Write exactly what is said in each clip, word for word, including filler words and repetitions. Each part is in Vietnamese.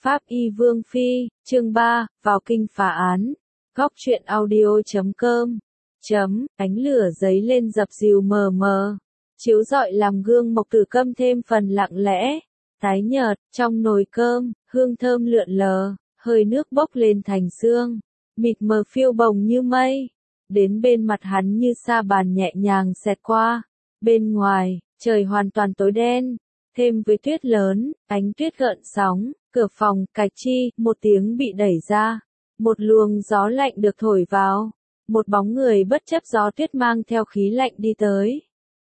Pháp Y Vương Phi, chương ba, vào kinh phá án. Góc truyện audio chấm com. Chấm, ánh lửa giấy lên dập dìu mờ mờ. Chiếu rọi làm gương Mộc Tử Câm thêm phần lặng lẽ. Tái nhợt, trong nồi cơm, hương thơm lượn lờ, hơi nước bốc lên thành sương. Mịt mờ phiêu bồng như mây. Đến bên mặt hắn như sa bàn nhẹ nhàng xẹt qua. Bên ngoài, trời hoàn toàn tối đen. Thêm với tuyết lớn, ánh tuyết gợn sóng, cửa phòng, cạch chi, một tiếng bị đẩy ra. Một luồng gió lạnh được thổi vào. Một bóng người bất chấp gió tuyết mang theo khí lạnh đi tới.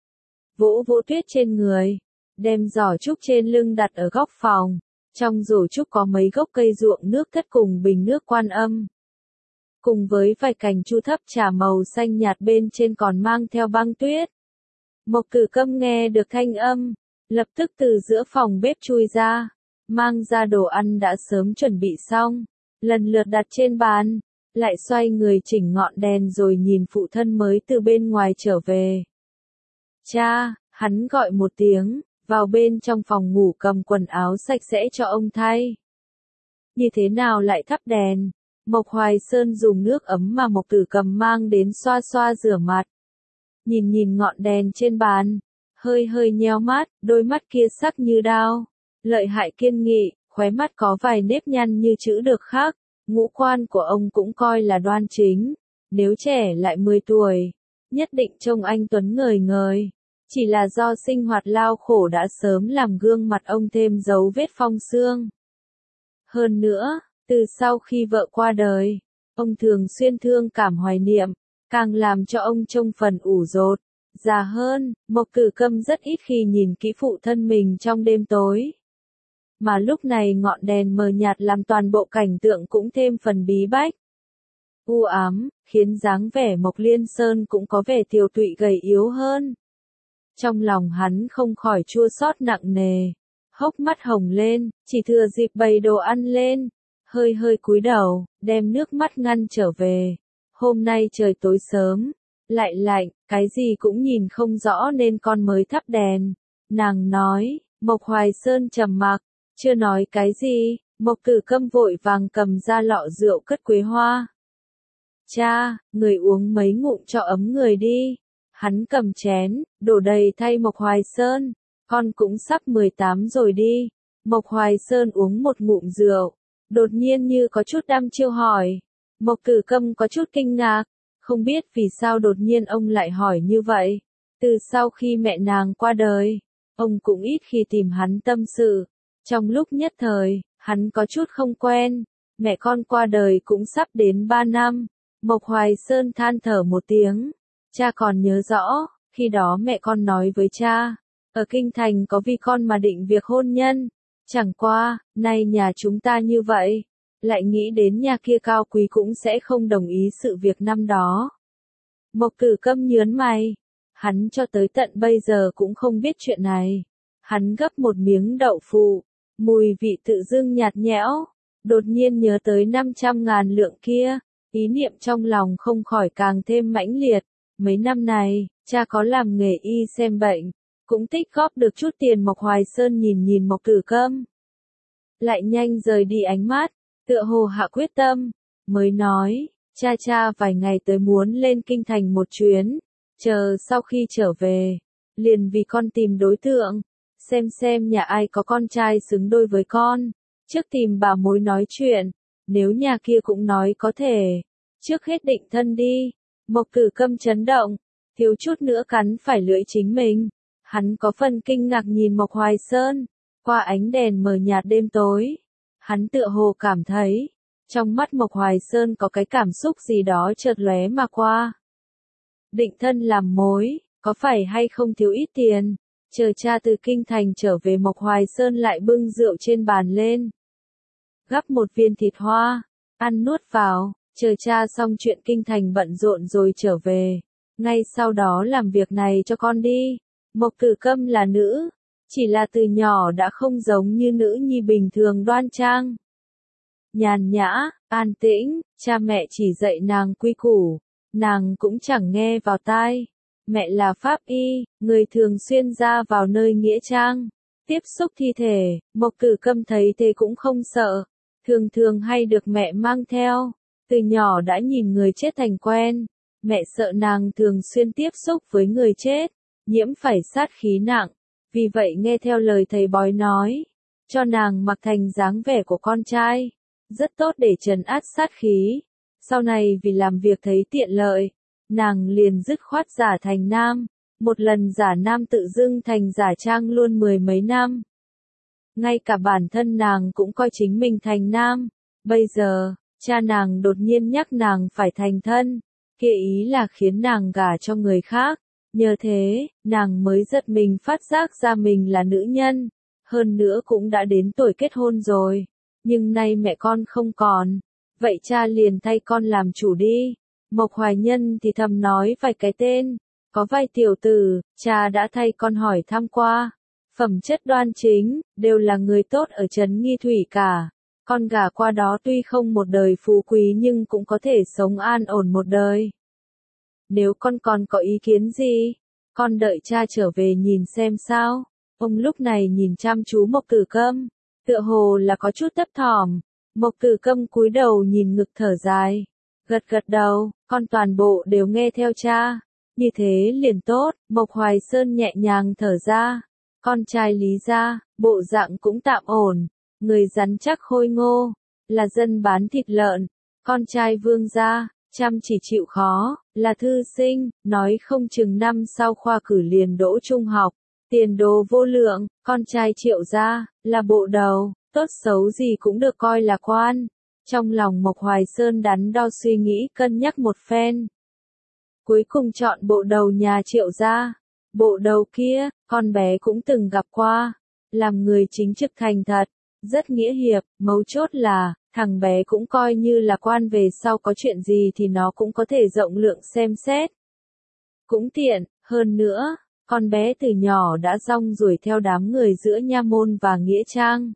Vỗ vỗ tuyết trên người. Đem giỏ trúc trên lưng đặt ở góc phòng. Trong rổ trúc có mấy gốc cây ruộng nước thất cùng bình nước Quan Âm. Cùng với vài cành chu thấp trà màu xanh nhạt bên trên còn mang theo băng tuyết. Mộc Tử Câm nghe được thanh âm. Lập tức từ giữa phòng bếp chui ra, mang ra đồ ăn đã sớm chuẩn bị xong, lần lượt đặt trên bàn, lại xoay người chỉnh ngọn đèn rồi nhìn phụ thân mới từ bên ngoài trở về. Cha, hắn gọi một tiếng, vào bên trong phòng ngủ cầm quần áo sạch sẽ cho ông thay. Như thế nào lại thắp đèn? Mộc Hoài Sơn dùng nước ấm mà Mộc Tử Câm mang đến xoa xoa rửa mặt. Nhìn nhìn ngọn đèn trên bàn. Hơi hơi nheo mắt, đôi mắt kia sắc như đao, lợi hại kiên nghị, khóe mắt có vài nếp nhăn như chữ được khắc, ngũ quan của ông cũng coi là đoan chính, nếu trẻ lại mười tuổi, nhất định trông anh tuấn ngời ngời, chỉ là do sinh hoạt lao khổ đã sớm làm gương mặt ông thêm dấu vết phong sương. Hơn nữa, từ sau khi vợ qua đời, ông thường xuyên thương cảm hoài niệm, càng làm cho ông trông phần ủ rột. Già hơn, Mộc Tử Câm rất ít khi nhìn kỹ phụ thân mình trong đêm tối. Mà lúc này ngọn đèn mờ nhạt làm toàn bộ cảnh tượng cũng thêm phần bí bách. U ám, khiến dáng vẻ Mộc Liên Sơn cũng có vẻ tiều tụy gầy yếu hơn. Trong lòng hắn không khỏi chua xót nặng nề. Hốc mắt hồng lên, chỉ thừa dịp bày đồ ăn lên. Hơi hơi cúi đầu, đem nước mắt ngăn trở về. Hôm nay trời tối sớm. Lại lạnh, cái gì cũng nhìn không rõ nên con mới thắp đèn. Nàng nói, Mộc Hoài Sơn trầm mặc, chưa nói cái gì, Mộc Tử Câm vội vàng cầm ra lọ rượu cất quế hoa. Cha, người uống mấy ngụm cho ấm người đi. Hắn cầm chén, đổ đầy thay Mộc Hoài Sơn, con cũng sắp mười tám rồi đi. Mộc Hoài Sơn uống một ngụm rượu, đột nhiên như có chút đăm chiêu hỏi. Mộc Tử Câm có chút kinh ngạc. Không biết vì sao đột nhiên ông lại hỏi như vậy. Từ sau khi mẹ nàng qua đời, ông cũng ít khi tìm hắn tâm sự. Trong lúc nhất thời, hắn có chút không quen. Mẹ con qua đời cũng sắp đến ba năm. Mộc Hoài Sơn than thở một tiếng. Cha còn nhớ rõ, khi đó mẹ con nói với cha. Ở Kinh Thành có vì con mà định việc hôn nhân. Chẳng qua, nay nhà chúng ta như vậy. Lại nghĩ đến nhà kia cao quý cũng sẽ không đồng ý sự việc năm đó. Mộc Tử Câm nhớn mày. Hắn cho tới tận bây giờ cũng không biết chuyện này. Hắn gấp một miếng đậu phụ. Mùi vị tự dưng nhạt nhẽo. Đột nhiên nhớ tới năm trăm ngàn lượng kia. Ý niệm trong lòng không khỏi càng thêm mãnh liệt. Mấy năm này, cha có làm nghề y xem bệnh. Cũng tích góp được chút tiền. Mộc Hoài Sơn nhìn nhìn Mộc Tử Câm. Lại nhanh rời đi ánh mắt. Tựa hồ hạ quyết tâm, mới nói, cha cha vài ngày tới muốn lên Kinh Thành một chuyến, chờ sau khi trở về, liền vì con tìm đối tượng, xem xem nhà ai có con trai xứng đôi với con, trước tìm bà mối nói chuyện, nếu nhà kia cũng nói có thể, trước hết định thân đi. Mộc Tử Câm chấn động, thiếu chút nữa cắn phải lưỡi chính mình, hắn có phần kinh ngạc nhìn Mộc Hoài Sơn, qua ánh đèn mờ nhạt đêm tối. Hắn tựa hồ cảm thấy, trong mắt Mộc Hoài Sơn có cái cảm xúc gì đó chợt lóe mà qua. Định thân làm mối, có phải hay không thiếu ít tiền? Chờ cha từ Kinh Thành trở về Mộc Hoài Sơn lại bưng rượu trên bàn lên. Gắp một viên thịt hoa, ăn nuốt vào, chờ cha xong chuyện Kinh Thành bận rộn rồi trở về. Ngay sau đó làm việc này cho con đi. Mộc Tử Câm là nữ. Chỉ là từ nhỏ đã không giống như nữ nhi bình thường đoan trang. Nhàn nhã, an tĩnh, cha mẹ chỉ dạy nàng quy củ, nàng cũng chẳng nghe vào tai. Mẹ là pháp y, người thường xuyên ra vào nơi nghĩa trang, Tiếp xúc thi thể, Mộc Tử Câm thấy thế cũng không sợ, thường thường hay được mẹ mang theo, từ nhỏ đã nhìn người chết thành quen, mẹ sợ nàng thường xuyên tiếp xúc với người chết, nhiễm phải sát khí nặng, vì vậy nghe theo lời thầy bói nói, cho nàng mặc thành dáng vẻ của con trai, rất tốt để trấn áp sát khí. Sau này vì làm việc thấy tiện lợi, nàng liền dứt khoát giả thành nam, một lần giả nam tự dưng thành giả trang luôn mười mấy năm. Ngay cả bản thân nàng cũng coi chính mình thành nam, bây giờ, cha nàng đột nhiên nhắc nàng phải thành thân, kia ý là khiến nàng gả cho người khác, nhờ thế, nàng mới giật mình phát giác ra mình là nữ nhân, hơn nữa cũng đã đến tuổi kết hôn rồi, nhưng nay mẹ con không còn, vậy cha liền thay con làm chủ đi. Mộc Hoài Nhân thì thầm nói vài cái tên, có vài tiểu tử, cha đã thay con hỏi thăm qua, phẩm chất đoan chính, đều là người tốt ở trấn Nghi Thủy cả, con gả qua đó tuy không một đời phú quý nhưng cũng có thể sống an ổn một đời. Nếu con còn có ý kiến gì, con đợi cha trở về nhìn xem sao. Ông lúc này nhìn chăm chú Mộc Tử Câm, tựa hồ là có chút thấp thỏm. Mộc Tử Câm cúi đầu nhìn ngực thở dài, gật gật đầu, con toàn bộ đều nghe theo cha, như thế liền tốt. Mộc Hoài Sơn nhẹ nhàng thở ra, con trai Lý gia, bộ dạng cũng tạm ổn, người rắn chắc khôi ngô, là dân bán thịt lợn, con trai Vương gia, chăm chỉ chịu khó, là thư sinh, nói không chừng năm sau khoa cử liền đỗ trung học, tiền đồ vô lượng, con trai Triệu gia, là bộ đầu, tốt xấu gì cũng được coi là quan. Trong lòng Mộc Hoài Sơn đắn đo suy nghĩ cân nhắc một phen. Cuối cùng chọn bộ đầu nhà Triệu gia. Bộ đầu kia, con bé cũng từng gặp qua, làm người chính trực thành thật, rất nghĩa hiệp, mấu chốt là, thằng bé cũng coi như là quan về sau có chuyện gì thì nó cũng có thể rộng lượng xem xét. Cũng tiện, hơn nữa, con bé từ nhỏ đã rong ruổi theo đám người giữa Nha Môn và Nghĩa Trang.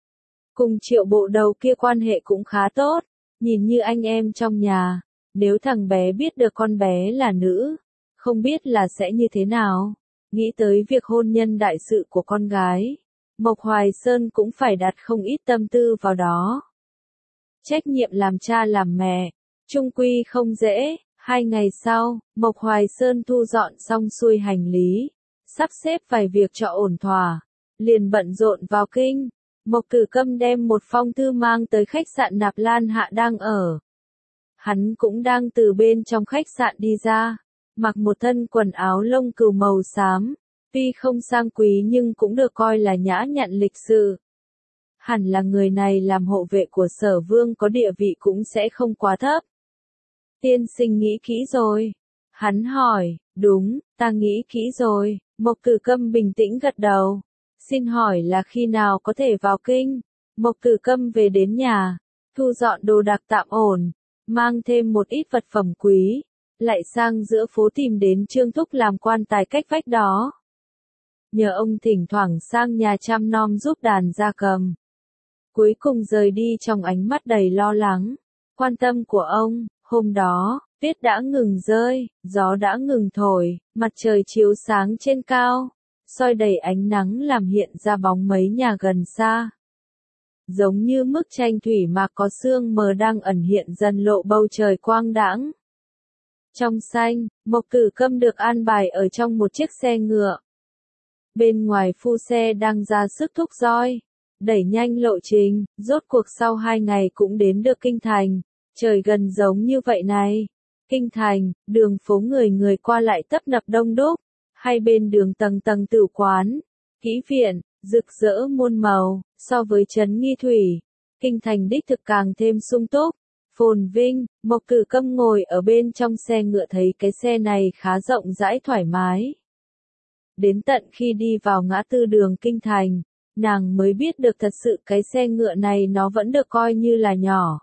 Cùng Triệu bộ đầu kia quan hệ cũng khá tốt, nhìn như anh em trong nhà, nếu thằng bé biết được con bé là nữ, không biết là sẽ như thế nào. Nghĩ tới việc hôn nhân đại sự của con gái, Mộc Hoài Sơn cũng phải đặt không ít tâm tư vào đó. Trách nhiệm làm cha làm mẹ, chung quy không dễ. Hai ngày sau, Mộc Hoài Sơn thu dọn xong xuôi hành lý, sắp xếp vài việc cho ổn thỏa, liền bận rộn vào kinh. Mộc Tử Câm đem một phong thư mang tới khách sạn Nạp Lan Hạ đang ở. Hắn cũng đang từ bên trong khách sạn đi ra, mặc một thân quần áo lông cừu màu xám, tuy không sang quý nhưng cũng được coi là nhã nhặn lịch sự. Hẳn là người này làm hộ vệ của Sở Vương có địa vị cũng sẽ không quá thấp. Tiên sinh nghĩ kỹ rồi. Hắn hỏi, đúng, ta nghĩ kỹ rồi. Mộc Tử Câm bình tĩnh gật đầu. Xin hỏi là khi nào có thể vào kinh? Mộc Tử Câm về đến nhà, thu dọn đồ đạc tạm ổn, mang thêm một ít vật phẩm quý, lại sang giữa phố tìm đến Trương Thúc làm quan tài cách vách đó. Nhờ ông thỉnh thoảng sang nhà chăm nom giúp đàn gia cầm. Cuối cùng rời đi trong ánh mắt đầy lo lắng, quan tâm của ông. Hôm đó, tuyết đã ngừng rơi, gió đã ngừng thổi, mặt trời chiếu sáng trên cao, soi đầy ánh nắng làm hiện ra bóng mấy nhà gần xa. Giống như bức tranh thủy mặc có sương mờ đang ẩn hiện dần lộ bầu trời quang đãng. Trong xanh, Mộc Tử Câm được an bài ở trong một chiếc xe ngựa. Bên ngoài phu xe đang ra sức thúc roi, đẩy nhanh lộ trình, rốt cuộc sau hai ngày cũng đến được kinh thành. Trời gần giống như vậy này. Kinh thành, đường phố người người qua lại tấp nập đông đúc, hai bên đường tầng tầng tử quán, kỹ viện, rực rỡ muôn màu, so với trấn Nghi Thủy, kinh thành đích thực càng thêm sung túc, phồn vinh. Mộc Tử Câm ngồi ở bên trong xe ngựa thấy cái xe này khá rộng rãi thoải mái. Đến tận khi đi vào ngã tư đường kinh thành, nàng mới biết được thật sự cái xe ngựa này nó vẫn được coi như là nhỏ.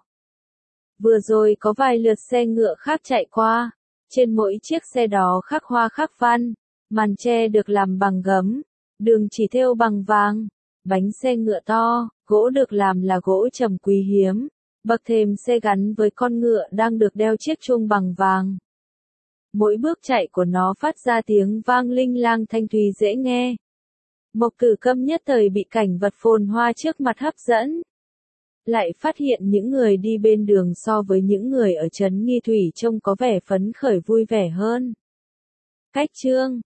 Vừa rồi có vài lượt xe ngựa khác chạy qua, trên mỗi chiếc xe đó khắc hoa khắc văn, màn che được làm bằng gấm, đường chỉ thêu bằng vàng, bánh xe ngựa to, gỗ được làm là gỗ trầm quý hiếm, bậc thềm xe gắn với con ngựa đang được đeo chiếc chuông bằng vàng. Mỗi bước chạy của nó phát ra tiếng vang linh lang thanh thúy dễ nghe. Mộc Tử Câm nhất thời bị cảnh vật phồn hoa trước mặt hấp dẫn. Lại phát hiện những người đi bên đường so với những người ở trấn Nghi Thủy trông có vẻ phấn khởi vui vẻ hơn. Cách chương